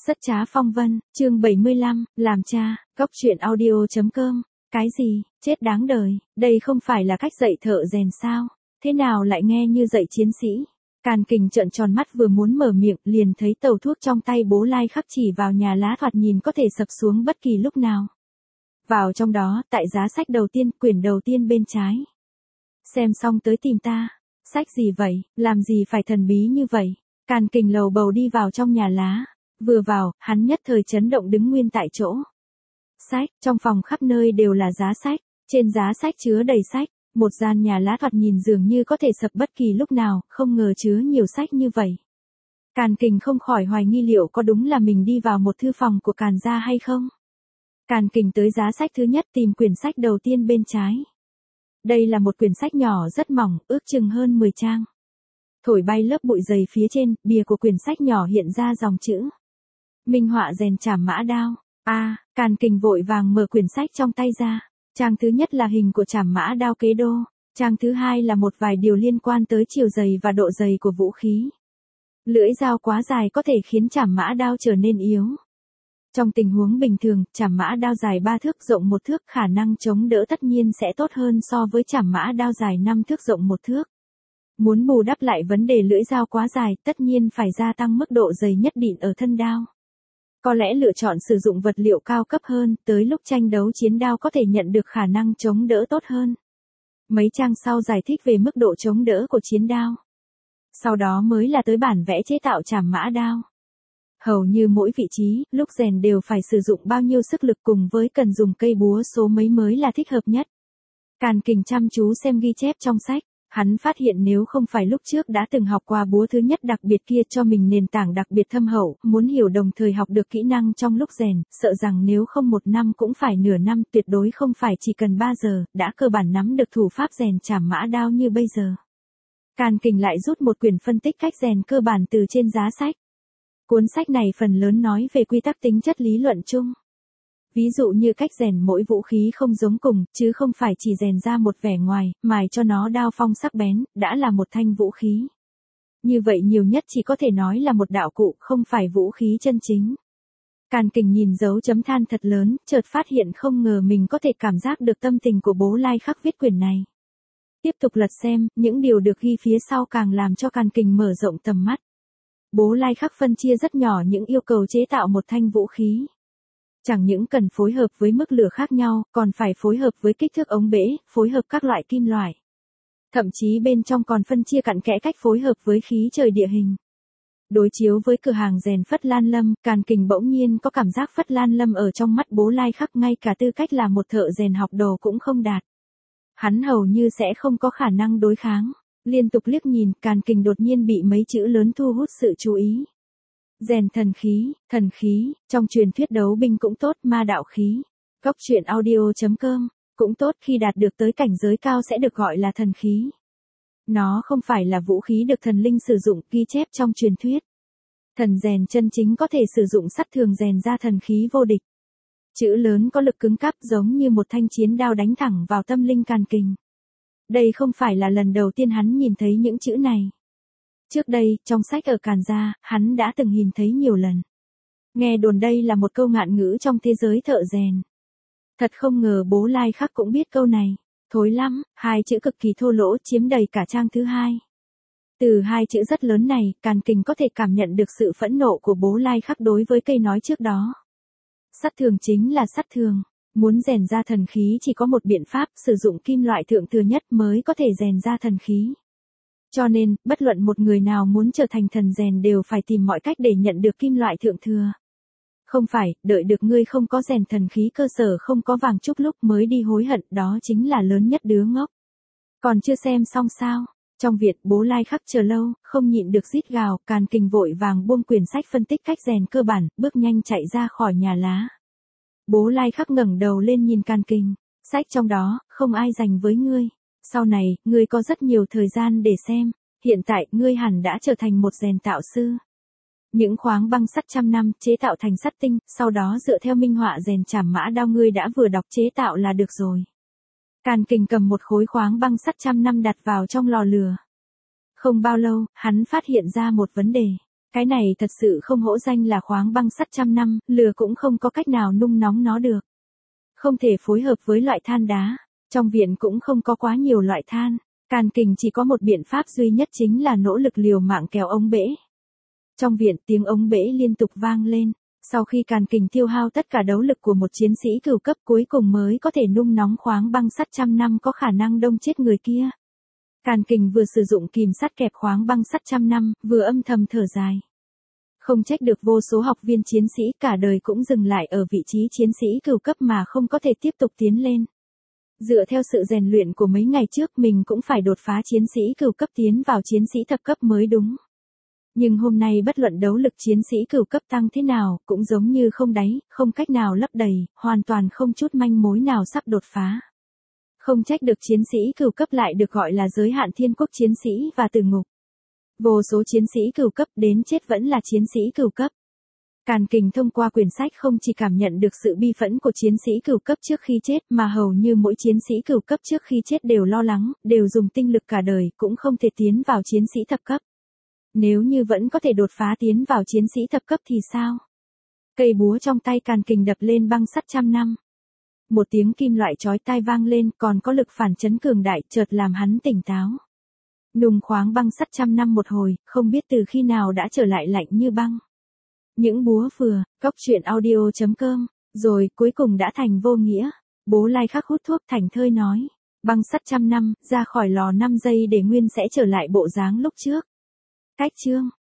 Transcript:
Rất trá phong vân, chương 75, làm cha, góc truyện audio.com. Cái gì, chết đáng đời, đây không phải là cách dạy thợ rèn sao? Thế nào lại nghe như dạy chiến sĩ? Càn Kình trợn tròn mắt vừa muốn mở miệng liền thấy tàu thuốc trong tay Bố Lai Khắc chỉ vào nhà lá thoạt nhìn có thể sập xuống bất kỳ lúc nào. Vào trong đó, tại giá sách đầu tiên, quyển đầu tiên bên trái. Xem xong tới tìm ta. Sách gì vậy, làm gì phải thần bí như vậy? Càn Kình lầu bầu đi vào trong nhà lá. Vừa vào, hắn nhất thời chấn động đứng nguyên tại chỗ. Sách, trong phòng khắp nơi đều là giá sách, trên giá sách chứa đầy sách, một gian nhà lá thoạt nhìn dường như có thể sập bất kỳ lúc nào, không ngờ chứa nhiều sách như vậy. Càn Kình không khỏi hoài nghi liệu có đúng là mình đi vào một thư phòng của Càn gia hay không. Càn Kình tới giá sách thứ nhất tìm quyển sách đầu tiên bên trái. Đây là một quyển sách nhỏ rất mỏng, ước chừng hơn 10 trang. Thổi bay lớp bụi dày phía trên, bìa của quyển sách nhỏ hiện ra dòng chữ. Minh họa rèn chảm mã đao. Càn Kình vội vàng mở quyển sách trong tay ra. Trang thứ nhất là hình của chảm mã đao kế đô. Trang thứ hai là một vài điều liên quan tới chiều dày và độ dày của vũ khí. Lưỡi dao quá dài có thể khiến chảm mã đao trở nên yếu. Trong tình huống bình thường, chảm mã đao dài 3 thước rộng 1 thước khả năng chống đỡ tất nhiên sẽ tốt hơn so với chảm mã đao dài 5 thước rộng 1 thước. Muốn bù đắp lại vấn đề lưỡi dao quá dài, tất nhiên phải gia tăng mức độ dày nhất định ở thân đao. Có lẽ lựa chọn sử dụng vật liệu cao cấp hơn, tới lúc tranh đấu chiến đao có thể nhận được khả năng chống đỡ tốt hơn. Mấy trang sau giải thích về mức độ chống đỡ của chiến đao. Sau đó mới là tới bản vẽ chế tạo chảm mã đao. Hầu như mỗi vị trí, lúc rèn đều phải sử dụng bao nhiêu sức lực cùng với cần dùng cây búa số mấy mới là thích hợp nhất. Càn Kình chăm chú xem ghi chép trong sách. Hắn phát hiện nếu không phải lúc trước đã từng học qua búa thứ nhất đặc biệt kia cho mình nền tảng đặc biệt thâm hậu, muốn hiểu đồng thời học được kỹ năng trong lúc rèn, sợ rằng nếu không 1 năm cũng phải nửa năm, tuyệt đối không phải chỉ cần 3 giờ, đã cơ bản nắm được thủ pháp rèn chảm mã đao như bây giờ. Càn Kình lại rút một quyển phân tích cách rèn cơ bản từ trên giá sách. Cuốn sách này phần lớn nói về quy tắc tính chất lý luận chung. Ví dụ như cách rèn mỗi vũ khí không giống cùng, chứ không phải chỉ rèn ra một vẻ ngoài, mài cho nó đao phong sắc bén, đã là một thanh vũ khí. Như vậy nhiều nhất chỉ có thể nói là một đạo cụ, không phải vũ khí chân chính. Càn Kình nhìn dấu chấm than thật lớn, chợt phát hiện không ngờ mình có thể cảm giác được tâm tình của Bố Lai Khắc viết quyển này. Tiếp tục lật xem, những điều được ghi phía sau càng làm cho Càn Kình mở rộng tầm mắt. Bố Lai Khắc phân chia rất nhỏ những yêu cầu chế tạo một thanh vũ khí. Chẳng những cần phối hợp với mức lửa khác nhau, còn phải phối hợp với kích thước ống bể, phối hợp các loại kim loại. Thậm chí bên trong còn phân chia cặn kẽ cách phối hợp với khí trời địa hình. Đối chiếu với cửa hàng rèn Phất Lan Lâm, Càn Kình bỗng nhiên có cảm giác Phất Lan Lâm ở trong mắt Bố Lai Khắc ngay cả tư cách là một thợ rèn học đồ cũng không đạt. Hắn hầu như sẽ không có khả năng đối kháng. Liên tục liếc nhìn, Càn Kình đột nhiên bị mấy chữ lớn thu hút sự chú ý. Rèn thần khí, trong truyền thuyết đấu binh cũng tốt, ma đạo khí. Góc truyện audio.com, cũng tốt, khi đạt được tới cảnh giới cao sẽ được gọi là thần khí. Nó không phải là vũ khí được thần linh sử dụng, ghi chép trong truyền thuyết. Thần rèn chân chính có thể sử dụng sắt thường rèn ra thần khí vô địch. Chữ lớn có lực cứng cáp giống như một thanh chiến đao đánh thẳng vào tâm linh Càn Kình. Đây không phải là lần đầu tiên hắn nhìn thấy những chữ này. Trước đây, trong sách ở Càn gia, hắn đã từng nhìn thấy nhiều lần. Nghe đồn đây là một câu ngạn ngữ trong thế giới thợ rèn. Thật không ngờ Bố Lai Khắc cũng biết câu này. Thối lắm, 2 chữ cực kỳ thô lỗ chiếm đầy cả trang thứ 2. Từ 2 chữ rất lớn này, Càn Kình có thể cảm nhận được sự phẫn nộ của Bố Lai Khắc đối với cây nói trước đó. Sắt thường chính là sắt thường. Muốn rèn ra thần khí chỉ có một biện pháp, sử dụng kim loại thượng thừa nhất mới có thể rèn ra thần khí. Cho nên, bất luận một người nào muốn trở thành thần rèn đều phải tìm mọi cách để nhận được kim loại thượng thừa. Không phải, đợi được ngươi không có rèn thần khí cơ sở không có vàng chúc lúc mới đi hối hận, đó chính là lớn nhất đứa ngốc. Còn chưa xem xong sao? Trong viện, Bố Lai Khắc chờ lâu, không nhịn được rít gào, Càn Kình vội vàng buông quyển sách phân tích cách rèn cơ bản, bước nhanh chạy ra khỏi nhà lá. Bố Lai Khắc ngẩng đầu lên nhìn Càn Kình, sách trong đó, không ai dành với ngươi. Sau này, ngươi có rất nhiều thời gian để xem, hiện tại, ngươi hẳn đã trở thành một rèn tạo sư. Những khoáng băng sắt trăm năm chế tạo thành sắt tinh, sau đó dựa theo minh họa rèn chảm mã đao ngươi đã vừa đọc chế tạo là được rồi. Càn Kình cầm một khối khoáng băng sắt trăm năm đặt vào trong lò lửa. Không bao lâu, hắn phát hiện ra một vấn đề. Cái này thật sự không hổ danh là khoáng băng sắt trăm năm, lửa cũng không có cách nào nung nóng nó được. Không thể phối hợp với loại than đá. Trong viện cũng không có quá nhiều loại than. Càn Kình chỉ có một biện pháp duy nhất chính là nỗ lực liều mạng kéo ống bể. Trong viện tiếng ống bể liên tục vang lên. Sau khi Càn Kình tiêu hao tất cả đấu lực của một chiến sĩ cửu cấp cuối cùng mới có thể nung nóng khoáng băng sắt trăm năm có khả năng đông chết người kia. Càn Kình vừa sử dụng kìm sắt kẹp khoáng băng sắt trăm năm, vừa âm thầm thở dài. Không trách được vô số học viên chiến sĩ cả đời cũng dừng lại ở vị trí chiến sĩ cửu cấp mà không có thể tiếp tục tiến lên. Dựa theo sự rèn luyện của mấy ngày trước mình cũng phải đột phá chiến sĩ cửu cấp tiến vào chiến sĩ thập cấp mới đúng. Nhưng hôm nay bất luận đấu lực chiến sĩ cửu cấp tăng thế nào cũng giống như không đáy, không cách nào lấp đầy, hoàn toàn không chút manh mối nào sắp đột phá. Không trách được chiến sĩ cửu cấp lại được gọi là giới hạn thiên quốc chiến sĩ và tử ngục. Vô số chiến sĩ cửu cấp đến chết vẫn là chiến sĩ cửu cấp. Càn Kình thông qua quyển sách không chỉ cảm nhận được sự bi phẫn của chiến sĩ cửu cấp trước khi chết mà hầu như mỗi chiến sĩ cửu cấp trước khi chết đều lo lắng, đều dùng tinh lực cả đời cũng không thể tiến vào chiến sĩ thập cấp. Nếu như vẫn có thể đột phá tiến vào chiến sĩ thập cấp thì sao? Cây búa trong tay Càn Kình đập lên băng sắt trăm năm. Một tiếng kim loại chói tai vang lên còn có lực phản chấn cường đại chợt làm hắn tỉnh táo. Nung khoáng băng sắt trăm năm một hồi, không biết từ khi nào đã trở lại lạnh như băng. Những búa vừa, coctruyện.audio.com, rồi cuối cùng đã thành vô nghĩa. Bố Lai Khắc hút thuốc thảnh thơi nói. Băng sắt trăm năm, ra khỏi lò 5 giây để nguyên sẽ trở lại bộ dáng lúc trước. Cách chương.